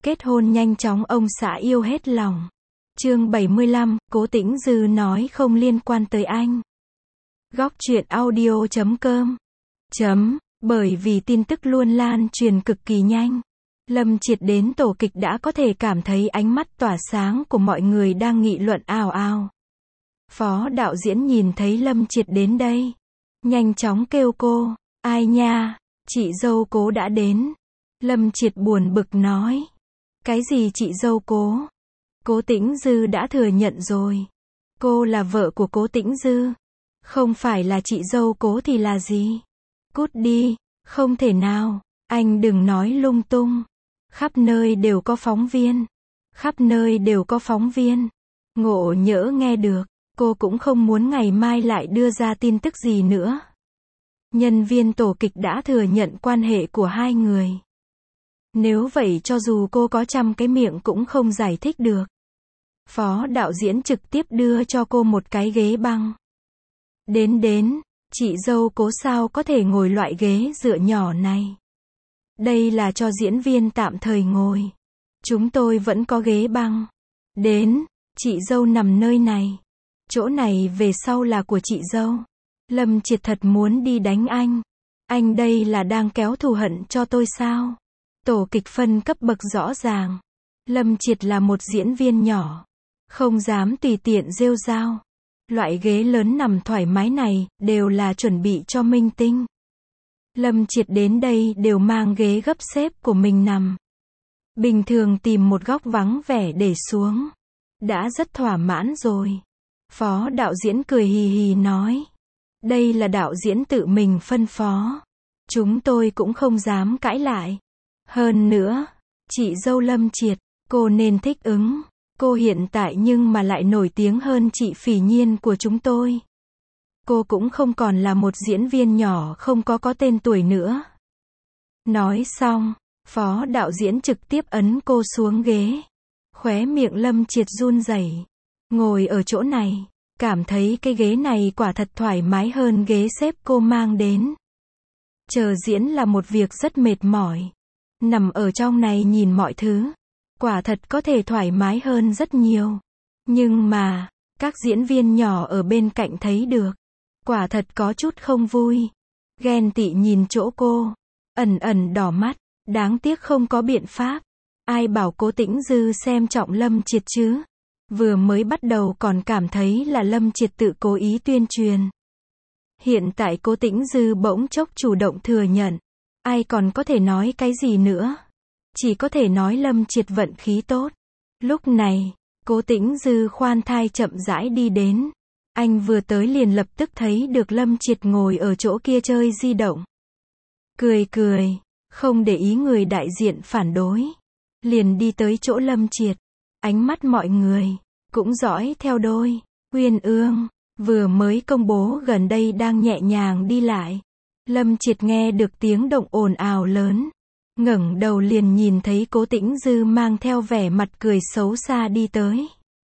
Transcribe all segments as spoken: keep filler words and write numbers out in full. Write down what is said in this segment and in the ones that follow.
Kết hôn nhanh chóng ông xã yêu hết lòng. Chương bảy mươi lăm, Cố Tĩnh Dư nói không liên quan tới anh. Góc truyện audio chấm com. Chấm, bởi vì tin tức luôn lan truyền cực kỳ nhanh. Lâm Triệt đến tổ kịch đã có thể cảm thấy ánh mắt tỏa sáng của mọi người đang nghị luận ào ào. Phó đạo diễn nhìn thấy Lâm Triệt đến đây, nhanh chóng kêu cô, ai nha, chị dâu Cố đã đến. Lâm Triệt buồn bực nói, cái gì chị dâu Cố? Cố Tĩnh Dư đã thừa nhận rồi. Cô là vợ của Cố Tĩnh Dư. Không phải là chị dâu Cố thì là gì? Cút đi, không thể nào, anh đừng nói lung tung. Khắp nơi đều có phóng viên. Khắp nơi đều có phóng viên. Ngộ nhỡ nghe được, cô cũng không muốn ngày mai lại đưa ra tin tức gì nữa. Nhân viên tổ kịch đã thừa nhận quan hệ của hai người. Nếu vậy cho dù cô có trăm cái miệng cũng không giải thích được. Phó đạo diễn trực tiếp đưa cho cô một cái ghế băng. Đến đến, chị dâu Cố sao có thể ngồi loại ghế dựa nhỏ này. Đây là cho diễn viên tạm thời ngồi. Chúng tôi vẫn có ghế băng. Đến, chị dâu nằm nơi này. Chỗ này về sau là của chị dâu. Lâm Triệt thật muốn đi đánh anh. Anh đây là đang kéo thù hận cho tôi sao? Tổ kịch phân cấp bậc rõ ràng. Lâm Triệt là một diễn viên nhỏ. Không dám tùy tiện rêu rao. Loại ghế lớn nằm thoải mái này, đều là chuẩn bị cho minh tinh. Lâm Triệt đến đây đều mang ghế gấp xếp của mình nằm. Bình thường tìm một góc vắng vẻ để xuống. Đã rất thỏa mãn rồi. Phó đạo diễn cười hì hì nói. Đây là đạo diễn tự mình phân phó. Chúng tôi cũng không dám cãi lại. Hơn nữa, chị dâu Lâm Triệt, cô nên thích ứng. Cô hiện tại nhưng mà lại nổi tiếng hơn chị Phỉ Nhiên của chúng tôi. Cô cũng không còn là một diễn viên nhỏ không có có tên tuổi nữa. Nói xong, phó đạo diễn trực tiếp ấn cô xuống ghế. Khóe miệng Lâm Triệt run rẩy. Ngồi ở chỗ này, cảm thấy cái ghế này quả thật thoải mái hơn ghế xếp cô mang đến. Chờ diễn là một việc rất mệt mỏi. Nằm ở trong này nhìn mọi thứ, quả thật có thể thoải mái hơn rất nhiều. Nhưng mà, các diễn viên nhỏ ở bên cạnh thấy được. Quả thật có chút không vui. Ghen tị nhìn chỗ cô. Ẩn ẩn đỏ mắt. Đáng tiếc không có biện pháp. Ai bảo Cố Tĩnh Dư xem trọng Lâm Triệt chứ. Vừa mới bắt đầu còn cảm thấy là Lâm Triệt tự cố ý tuyên truyền. Hiện tại Cố Tĩnh Dư bỗng chốc chủ động thừa nhận. Ai còn có thể nói cái gì nữa. Chỉ có thể nói Lâm Triệt vận khí tốt. Lúc này, Cố Tĩnh Dư khoan thai chậm rãi đi đến. Anh vừa tới liền lập tức thấy được Lâm Triệt ngồi ở chỗ kia chơi di động. Cười cười, không để ý người đại diện phản đối. Liền đi tới chỗ Lâm Triệt. Ánh mắt mọi người, cũng dõi theo đôi. Uyên Ương, vừa mới công bố gần đây đang nhẹ nhàng đi lại. Lâm Triệt nghe được tiếng động ồn ào lớn. Ngẩng đầu liền nhìn thấy Cố Tĩnh Dư mang theo vẻ mặt cười xấu xa đi tới.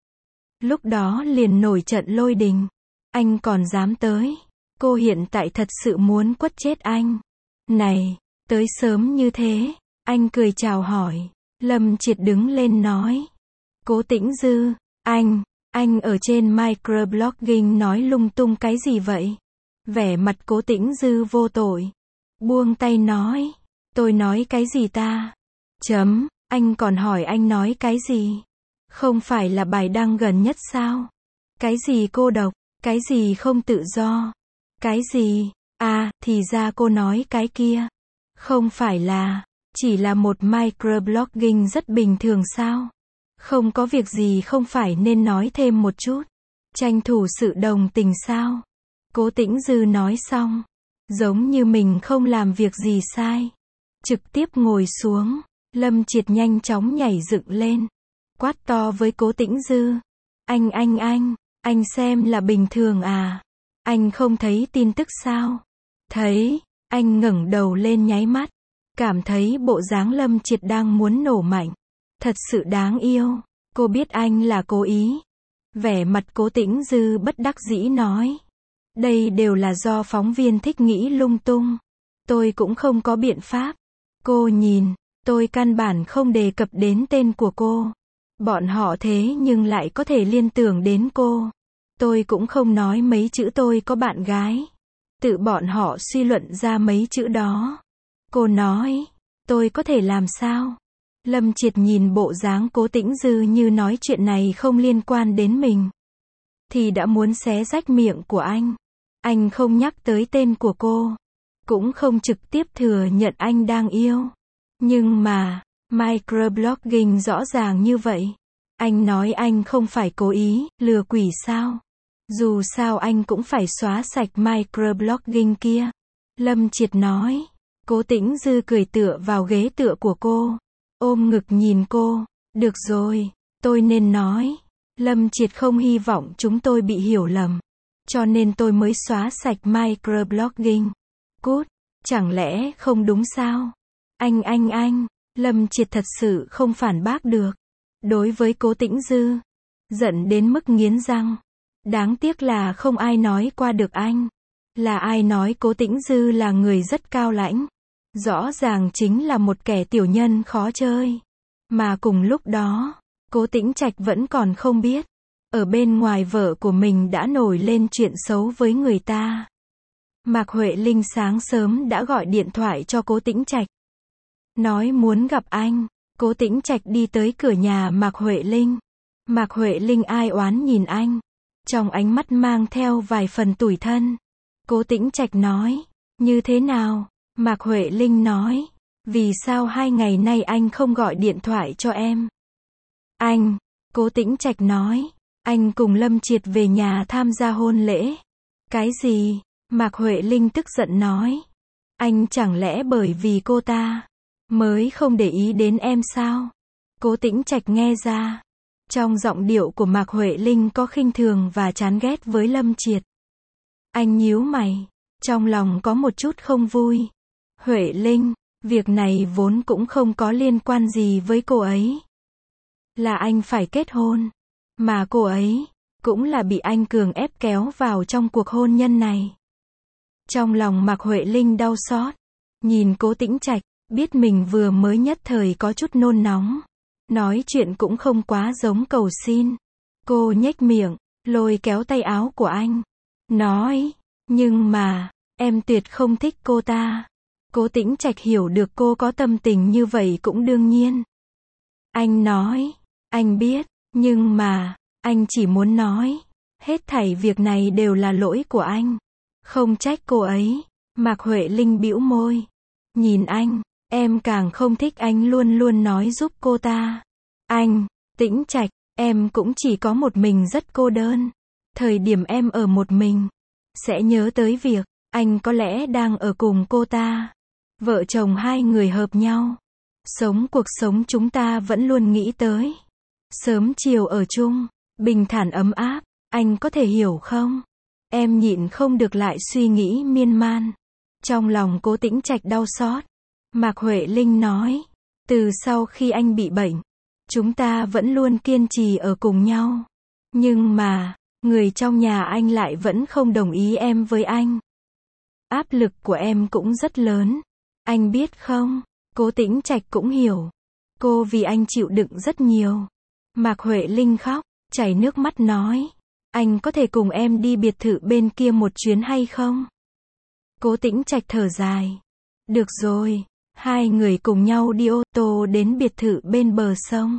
Lúc đó liền nổi trận lôi đình. Anh còn dám tới. Cô hiện tại thật sự muốn quất chết anh. Này, tới sớm như thế. Anh cười chào hỏi. Lâm Triệt đứng lên nói. Cố Tĩnh Dư, anh, anh ở trên microblogging nói lung tung cái gì vậy? Vẻ mặt Cố Tĩnh Dư vô tội. Buông tay nói. Tôi nói cái gì ta? Chấm, anh còn hỏi anh nói cái gì? Không phải là bài đăng gần nhất sao? Cái gì cô độc? Cái gì không tự do? Cái gì? À, thì ra cô nói cái kia. Không phải là, chỉ là một microblogging rất bình thường sao? Không có việc gì không phải nên nói thêm một chút. Tranh thủ sự đồng tình sao? Cố Tĩnh Dư nói xong. Giống như mình không làm việc gì sai. Trực tiếp ngồi xuống. Lâm Triệt nhanh chóng nhảy dựng lên. Quát to với Cố Tĩnh Dư. Anh anh anh, anh xem là bình thường à? Anh không thấy tin tức sao? Thấy, anh ngẩng đầu lên nháy mắt. Cảm thấy bộ dáng Lâm Triệt đang muốn nổ mạnh. Thật sự đáng yêu. Cô biết anh là cố ý. Vẻ mặt Cố Tĩnh Dư bất đắc dĩ nói. Đây đều là do phóng viên thích nghĩ lung tung. Tôi cũng không có biện pháp. Cô nhìn, Tôi căn bản không đề cập đến tên của cô. Bọn họ thế nhưng lại có thể liên tưởng đến cô. Tôi cũng không nói mấy chữ tôi có bạn gái. Tự bọn họ suy luận ra mấy chữ đó. Cô nói, tôi có thể làm sao? Lâm Triệt nhìn bộ dáng Cố Tĩnh Dư như nói chuyện này không liên quan đến mình. Thì đã muốn xé rách miệng của anh. Anh không nhắc tới tên của cô. Cũng không trực tiếp thừa nhận anh đang yêu. Nhưng mà, microblogging rõ ràng như vậy. Anh nói anh không phải cố ý, lừa quỷ sao? Dù sao anh cũng phải xóa sạch microblogging kia. Lâm Triệt nói. Cố Tĩnh Dư cười tựa vào ghế tựa của cô. Ôm ngực nhìn cô. Được rồi, tôi nên nói. Lâm Triệt không hy vọng chúng tôi bị hiểu lầm. Cho nên tôi mới xóa sạch microblogging. Cút, chẳng lẽ không đúng sao? Anh anh anh, Lâm Triệt thật sự không phản bác được. Đối với Cố Tĩnh Dư, giận đến mức nghiến răng. Đáng tiếc là không ai nói qua được anh. Là ai nói Cố Tĩnh Dư là người rất cao lãnh. Rõ ràng chính là một kẻ tiểu nhân khó chơi. Mà cùng lúc đó, Cố Tĩnh Trạch vẫn còn không biết. Ở bên ngoài vợ của mình đã nổi lên chuyện xấu với người ta. Mạc Huệ Linh sáng sớm đã gọi điện thoại cho Cố Tĩnh Trạch. Nói muốn gặp anh. Cố Tĩnh Trạch đi tới cửa nhà Mạc Huệ Linh. Mạc Huệ Linh ai oán nhìn anh. Trong ánh mắt mang theo vài phần tủi thân. Cố Tĩnh Trạch nói. Như thế nào? Mạc Huệ Linh nói. Vì sao hai ngày nay anh không gọi điện thoại cho em? Anh. Cố Tĩnh Trạch nói. Anh cùng Lâm Triệt về nhà tham gia hôn lễ. Cái gì? Mạc Huệ Linh tức giận nói. Anh chẳng lẽ bởi vì cô ta mới không để ý đến em sao? Cố Tĩnh Trạch nghe ra. Trong giọng điệu của Mạc Huệ Linh có khinh thường và chán ghét với Lâm Triệt. Anh nhíu mày. Trong lòng có một chút không vui. Huệ Linh, việc này vốn cũng không có liên quan gì với cô ấy. Là anh phải kết hôn. Mà cô ấy, cũng là bị anh cường ép kéo vào trong cuộc hôn nhân này. Trong lòng Mạc Huệ Linh đau xót. Nhìn Cố Tĩnh Trạch, biết mình vừa mới nhất thời có chút nôn nóng. Nói chuyện cũng không quá giống cầu xin. Cô nhếch miệng, lôi kéo tay áo của anh. Nói, nhưng mà, em tuyệt không thích cô ta. Cố Tĩnh Trạch hiểu được cô có tâm tình như vậy cũng đương nhiên. Anh nói, anh biết, nhưng mà, anh chỉ muốn nói. Hết thảy việc này đều là lỗi của anh. Không trách cô ấy. Mạc Huệ Linh bĩu môi. Nhìn anh, em càng không thích anh luôn luôn nói giúp cô ta. Anh, Tĩnh Trạch, em cũng chỉ có một mình rất cô đơn. Thời điểm em ở một mình, sẽ nhớ tới việc, anh có lẽ đang ở cùng cô ta. Vợ chồng hai người hợp nhau. Sống cuộc sống chúng ta vẫn luôn nghĩ tới. Sớm chiều ở chung, bình thản ấm áp, anh có thể hiểu không? Em nhịn không được lại suy nghĩ miên man. Trong lòng Cố Tĩnh Trạch đau xót. Mạc Huệ Linh nói, từ sau khi anh bị bệnh, chúng ta vẫn luôn kiên trì ở cùng nhau. Nhưng mà, người trong nhà anh lại vẫn không đồng ý em với anh. Áp lực của em cũng rất lớn. Anh biết không? Cố Tĩnh Trạch cũng hiểu. Cô vì anh chịu đựng rất nhiều. Mạc Huệ Linh khóc, chảy nước mắt nói. Anh có thể cùng em đi biệt thự bên kia một chuyến hay không? Cố Tĩnh Trạch thở dài. Được rồi. Hai người cùng nhau đi ô tô đến biệt thự bên bờ sông.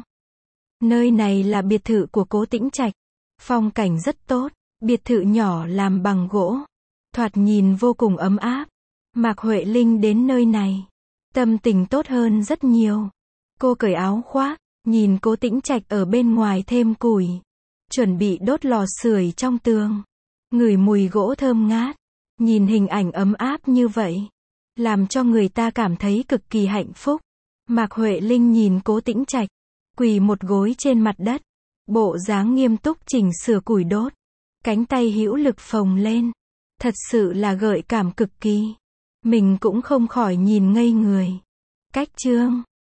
Nơi này là biệt thự của Cố Tĩnh Trạch. Phong cảnh rất tốt. Biệt thự nhỏ làm bằng gỗ. Thoạt nhìn vô cùng ấm áp. Mạc Huệ Linh đến nơi này. Tâm tình tốt hơn rất nhiều. Cô cởi áo khoác. Nhìn Cố Tĩnh Trạch ở bên ngoài thêm củi. Chuẩn bị đốt lò sưởi trong tường. Ngửi mùi gỗ thơm ngát. Nhìn hình ảnh ấm áp như vậy. Làm cho người ta cảm thấy cực kỳ hạnh phúc. Mạc Huệ Linh nhìn Cố Tĩnh Trạch. Quỳ một gối trên mặt đất. Bộ dáng nghiêm túc chỉnh sửa củi đốt. Cánh tay hữu lực phồng lên. Thật sự là gợi cảm cực kỳ. Mình cũng không khỏi nhìn ngây người. Cách chương